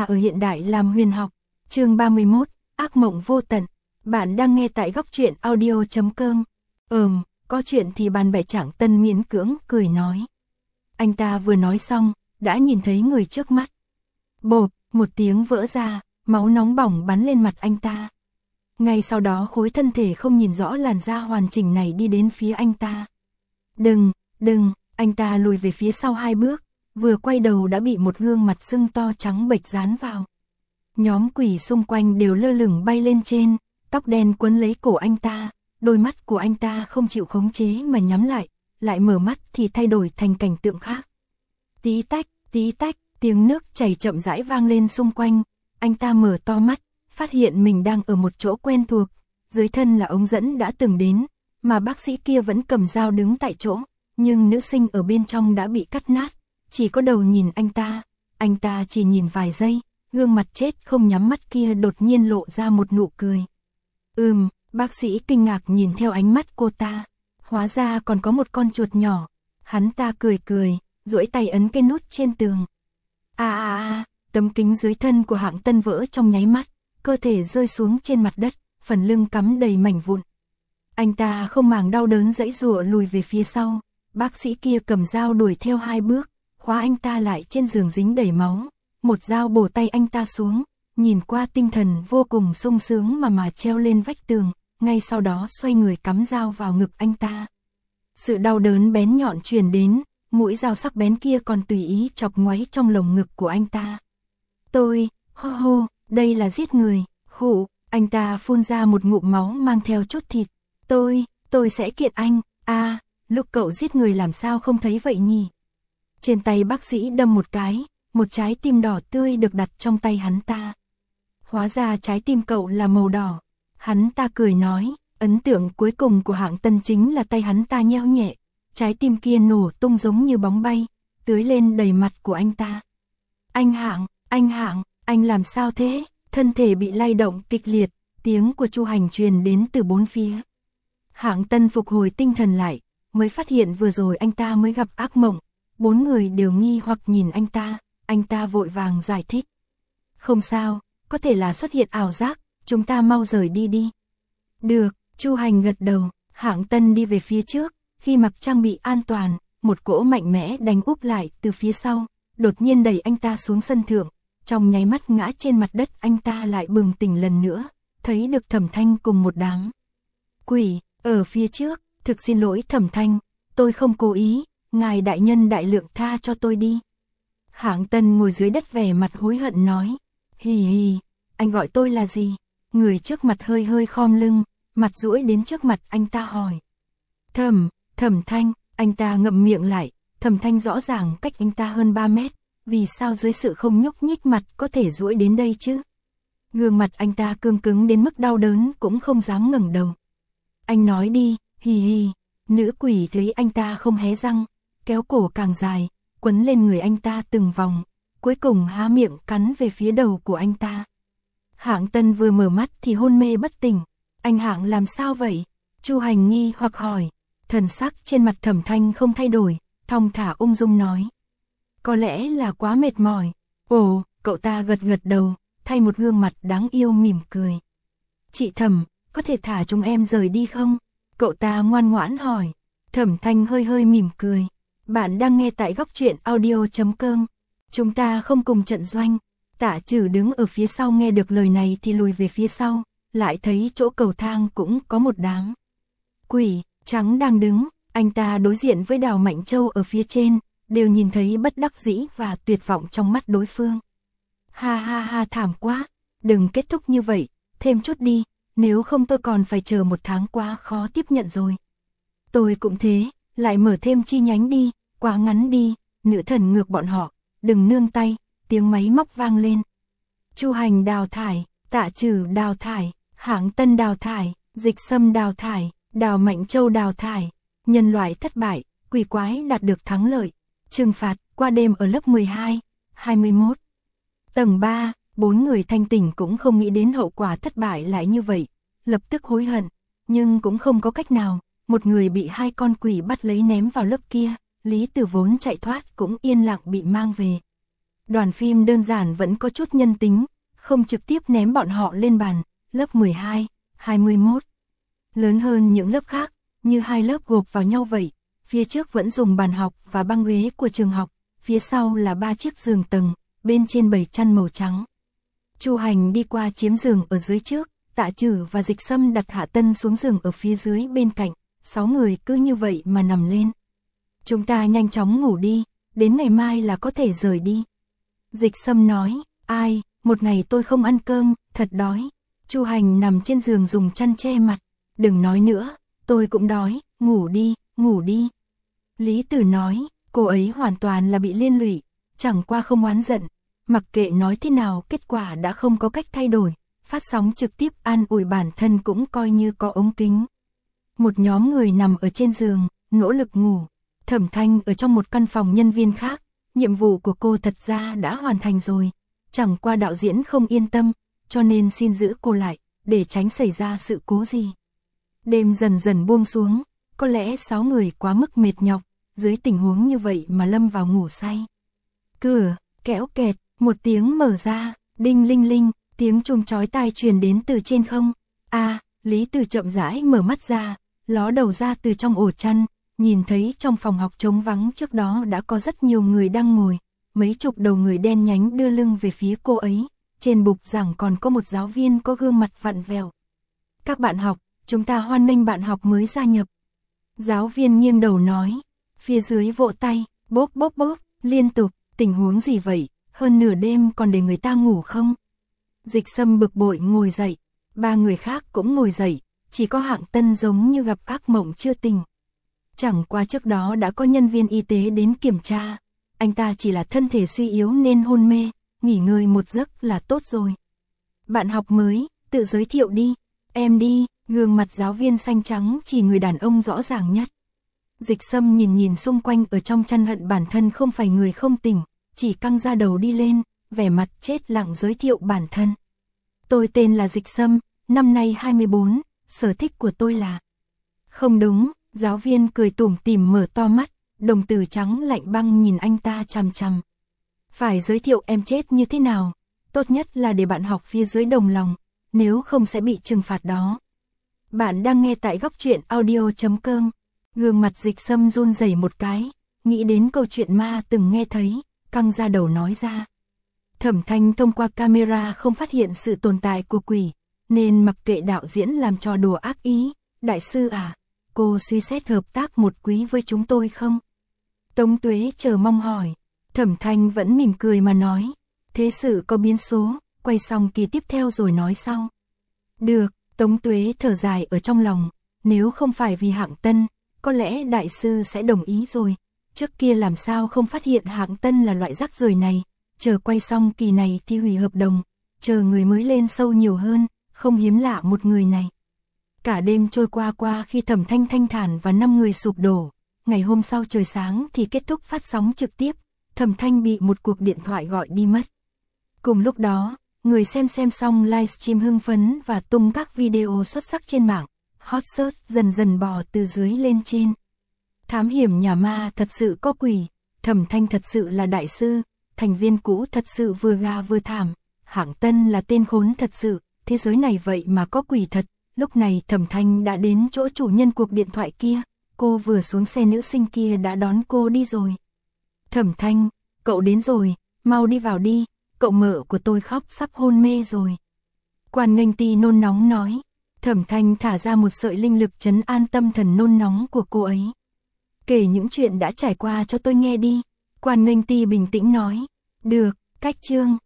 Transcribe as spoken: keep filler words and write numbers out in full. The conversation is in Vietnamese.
ở hiện đại làm huyền học. Chương ba mươi mốt, ác mộng vô tận. Bạn đang nghe tại góc truyện audio chấm com. Ừm, có chuyện thì bàn bè Trạng Tân miễn cưỡng cười nói. Anh ta vừa nói xong, đã nhìn thấy người trước mắt. Bộp, một tiếng vỡ ra, máu nóng bỏng bắn lên mặt anh ta. Ngay sau đó khối thân thể không nhìn rõ làn da hoàn chỉnh này đi đến phía anh ta. Đừng, đừng, anh ta lùi về phía sau hai bước, vừa quay đầu đã bị một gương mặt sưng to trắng bệch dán vào. Nhóm quỷ xung quanh đều lơ lửng bay lên trên, tóc đen quấn lấy cổ anh ta, đôi mắt của anh ta không chịu khống chế mà nhắm lại, lại mở mắt thì thay đổi thành cảnh tượng khác. Tí tách, tí tách, tiếng nước chảy chậm rãi vang lên xung quanh, anh ta mở to mắt, phát hiện mình đang ở một chỗ quen thuộc, dưới thân là ống dẫn đã từng đến, mà bác sĩ kia vẫn cầm dao đứng tại chỗ, nhưng nữ sinh ở bên trong đã bị cắt nát, chỉ có đầu nhìn anh ta, anh ta chỉ nhìn vài giây, gương mặt chết không nhắm mắt kia đột nhiên lộ ra một nụ cười. Ừm, bác sĩ kinh ngạc nhìn theo ánh mắt cô ta, hóa ra còn có một con chuột nhỏ, hắn ta cười cười, duỗi tay ấn cái nút trên tường. A a a, tấm kính dưới thân của Hạng Tân vỡ trong nháy mắt, cơ thể rơi xuống trên mặt đất, phần lưng cắm đầy mảnh vụn. Anh ta không màng đau đớn giãy giụa lùi về phía sau, bác sĩ kia cầm dao đuổi theo hai bước, khóa anh ta lại trên giường dính đầy máu, một dao bổ tay anh ta xuống, nhìn qua tinh thần vô cùng sung sướng mà mà treo lên vách tường, ngay sau đó xoay người cắm dao vào ngực anh ta. Sự đau đớn bén nhọn truyền đến, mũi dao sắc bén kia còn tùy ý chọc ngoáy trong lồng ngực của anh ta. Tôi, hô hô, đây là giết người, khụ, anh ta phun ra một ngụm máu mang theo chút thịt. Tôi, tôi sẽ kiện anh, a à, lúc cậu giết người làm sao không thấy vậy nhỉ? Trên tay bác sĩ đâm một cái, một trái tim đỏ tươi được đặt trong tay hắn ta. Hóa ra trái tim cậu là màu đỏ. Hắn ta cười nói, ấn tượng cuối cùng của Hạng Tân chính là tay hắn ta nheo nhẹ, trái tim kia nổ tung giống như bóng bay, tưới lên đầy mặt của anh ta. Anh Hạng, anh Hạng, anh làm sao thế? Thân thể bị lay động kịch liệt, tiếng của Chu Hành truyền đến từ bốn phía. Hạng Tân phục hồi tinh thần lại, mới phát hiện vừa rồi anh ta mới gặp ác mộng. Bốn người đều nghi hoặc nhìn anh ta, anh ta vội vàng giải thích. Không sao, có thể là xuất hiện ảo giác, chúng ta mau rời đi đi. Được, Chu Hành gật đầu, Hạng Tân đi về phía trước, khi mặc trang bị an toàn, một cỗ mạnh mẽ đánh úp lại từ phía sau, đột nhiên đẩy anh ta xuống sân thượng, trong nháy mắt ngã trên mặt đất anh ta lại bừng tỉnh lần nữa, thấy được Thẩm Thanh cùng một đám quỷ ở phía trước, thực xin lỗi Thẩm Thanh, tôi không cố ý, ngài đại nhân đại lượng tha cho tôi đi. Hạng Tân ngồi dưới đất vẻ mặt hối hận nói, hì hì, anh gọi tôi là gì? Người trước mặt hơi hơi khom lưng, mặt duỗi đến trước mặt anh ta hỏi. Thẩm, Thẩm Thanh, anh ta ngậm miệng lại, Thẩm Thanh rõ ràng cách anh ta hơn ba mét, vì sao dưới sự không nhúc nhích mặt có thể duỗi đến đây chứ? Gương mặt anh ta cương cứng đến mức đau đớn cũng không dám ngẩng đầu. Anh nói đi, hì hì, nữ quỷ thấy anh ta không hé răng, kéo cổ càng dài, quấn lên người anh ta từng vòng, cuối cùng há miệng cắn về phía đầu của anh ta. Hạng Tân vừa mở mắt thì hôn mê bất tỉnh. Anh Hạng làm sao vậy? Chu Hành nghi hoặc hỏi. Thần sắc trên mặt Thẩm Thanh không thay đổi, thong thả ung dung nói. Có lẽ là quá mệt mỏi. Ồ, cậu ta gật gật đầu, thay một gương mặt đáng yêu mỉm cười. Chị Thẩm, có thể thả chúng em rời đi không? Cậu ta ngoan ngoãn hỏi. Thẩm Thanh hơi hơi mỉm cười. Bạn đang nghe tại góc truyện audio chấm com. Chúng ta không cùng trận doanh. Tạ Trừ đứng ở phía sau nghe được lời này thì lùi về phía sau, lại thấy chỗ cầu thang cũng có một đám quỷ trắng đang đứng, anh ta đối diện với Đào Mạnh Châu ở phía trên, đều nhìn thấy bất đắc dĩ và tuyệt vọng trong mắt đối phương. Ha ha ha, thảm quá, đừng kết thúc như vậy, thêm chút đi, nếu không tôi còn phải chờ một tháng, quá khó tiếp nhận rồi. Tôi cũng thế, lại mở thêm chi nhánh đi, quá ngắn đi, nữ thần ngược bọn họ, đừng nương tay. Tiếng máy móc vang lên. Chu Hành đào thải, Tạ Trừ đào thải, Hạng Tân đào thải, Dịch Sâm đào thải, Đào Mạnh Châu đào thải. Nhân loại thất bại, quỷ quái đạt được thắng lợi. Trừng phạt qua đêm ở lớp mười hai, hai mươi mốt. Tầng ba, bốn người thanh tỉnh cũng không nghĩ đến hậu quả thất bại lại như vậy, lập tức hối hận, nhưng cũng không có cách nào, một người bị hai con quỷ bắt lấy ném vào lớp kia, Lý Tử vốn chạy thoát cũng yên lặng bị mang về. Đoàn phim đơn giản vẫn có chút nhân tính, không trực tiếp ném bọn họ lên bàn, lớp mười hai, hai mươi mốt. Lớn hơn những lớp khác, như hai lớp gộp vào nhau vậy, phía trước vẫn dùng bàn học và băng ghế của trường học, phía sau là ba chiếc giường tầng, bên trên bầy chăn màu trắng. Chu Hành đi qua chiếm giường ở dưới trước, Tạ Trử và Dịch Sâm đặt Hạ Tân xuống giường ở phía dưới bên cạnh, sáu người cứ như vậy mà nằm lên. Chúng ta nhanh chóng ngủ đi, đến ngày mai là có thể rời đi. Dịch Sâm nói, ai, một ngày tôi không ăn cơm, thật đói. Chu Hành nằm trên giường dùng chăn che mặt, đừng nói nữa, tôi cũng đói, ngủ đi, ngủ đi. Lý Tử nói, cô ấy hoàn toàn là bị liên lụy, chẳng qua không oán giận, mặc kệ nói thế nào kết quả đã không có cách thay đổi, phát sóng trực tiếp an ủi bản thân cũng coi như có ống kính. Một nhóm người nằm ở trên giường, nỗ lực ngủ, Thẩm Thanh ở trong một căn phòng nhân viên khác, nhiệm vụ của cô thật ra đã hoàn thành rồi, chẳng qua đạo diễn không yên tâm, cho nên xin giữ cô lại, để tránh xảy ra sự cố gì. Đêm dần dần buông xuống, có lẽ sáu người quá mức mệt nhọc, dưới tình huống như vậy mà lâm vào ngủ say. Cửa, kéo kẹt, một tiếng mở ra, đinh linh linh, tiếng chuông chói tai truyền đến từ trên không. A, à, Lý Tử chậm rãi mở mắt ra, ló đầu ra từ trong ổ chăn, nhìn thấy trong phòng học trống vắng trước đó đã có rất nhiều người đang ngồi, mấy chục đầu người đen nhánh đưa lưng về phía cô ấy, trên bục giảng còn có một giáo viên có gương mặt vặn vẹo. Các bạn học, chúng ta hoan nghênh bạn học mới gia nhập. Giáo viên nghiêng đầu nói, phía dưới vỗ tay, bốp bốp bốp, liên tục, tình huống gì vậy, hơn nửa đêm còn để người ta ngủ không? Dịch Sâm bực bội ngồi dậy, ba người khác cũng ngồi dậy, chỉ có Hạng Tân giống như gặp ác mộng chưa tỉnh. Chẳng qua trước đó đã có nhân viên y tế đến kiểm tra, anh ta chỉ là thân thể suy yếu nên hôn mê, nghỉ ngơi một giấc là tốt rồi. Bạn học mới, tự giới thiệu đi, em đi, gương mặt giáo viên xanh trắng chỉ người đàn ông rõ ràng nhất. Dịch Sâm nhìn nhìn xung quanh ở trong chăn hận bản thân không phải người không tỉnh, chỉ căng ra đầu đi lên, vẻ mặt chết lặng giới thiệu bản thân. Tôi tên là Dịch Sâm, năm nay hai mươi bốn, sở thích của tôi là... Không đúng, giáo viên cười tủm tỉm mở to mắt, đồng tử trắng lạnh băng nhìn anh ta chằm chằm. Phải giới thiệu em chết như thế nào, tốt nhất là để bạn học phía dưới đồng lòng, nếu không sẽ bị trừng phạt đó. Bạn đang nghe tại góc truyện audio chấm com. Gương mặt Dịch Sâm run rẩy một cái, nghĩ đến câu chuyện ma từng nghe thấy, căng ra đầu nói ra. Thẩm Thanh thông qua camera không phát hiện sự tồn tại của quỷ, nên mặc kệ đạo diễn làm trò đùa ác ý. Đại sư à, cô suy xét hợp tác một quý với chúng tôi không? Tống Tuế chờ mong hỏi. Thẩm Thanh vẫn mỉm cười mà nói, thế sự có biến số, quay xong kỳ tiếp theo rồi nói sau. Được, Tống Tuế thở dài ở trong lòng, nếu không phải vì Hạng Tân, có lẽ đại sư sẽ đồng ý rồi. Trước kia làm sao không phát hiện Hạng Tân là loại rác rưởi này, chờ quay xong kỳ này thì hủy hợp đồng, chờ người mới lên sâu nhiều hơn, không hiếm lạ một người này. Cả đêm trôi qua qua khi Thẩm Thanh thanh thản và năm người sụp đổ, ngày hôm sau trời sáng thì kết thúc phát sóng trực tiếp, Thẩm Thanh bị một cuộc điện thoại gọi đi mất. Cùng lúc đó, người xem xem xong livestream hưng phấn và tung các video xuất sắc trên mạng, hot search dần dần bò từ dưới lên trên. Thám hiểm nhà ma thật sự có quỷ, Thẩm Thanh thật sự là đại sư, thành viên cũ thật sự vừa ga vừa thảm, Hạng Tân là tên khốn thật sự, thế giới này vậy mà có quỷ thật. Lúc này Thẩm Thanh đã đến chỗ chủ nhân cuộc điện thoại kia, cô vừa xuống xe nữ sinh kia đã đón cô đi rồi. Thẩm Thanh, cậu đến rồi, mau đi vào đi, cậu mợ của tôi khóc sắp hôn mê rồi. Quan Nghênh Ti nôn nóng nói. Thẩm Thanh thả ra một sợi linh lực trấn an tâm thần nôn nóng của cô ấy. Kể những chuyện đã trải qua cho tôi nghe đi. Quan Nghênh Ti bình tĩnh nói. Được, cách chương.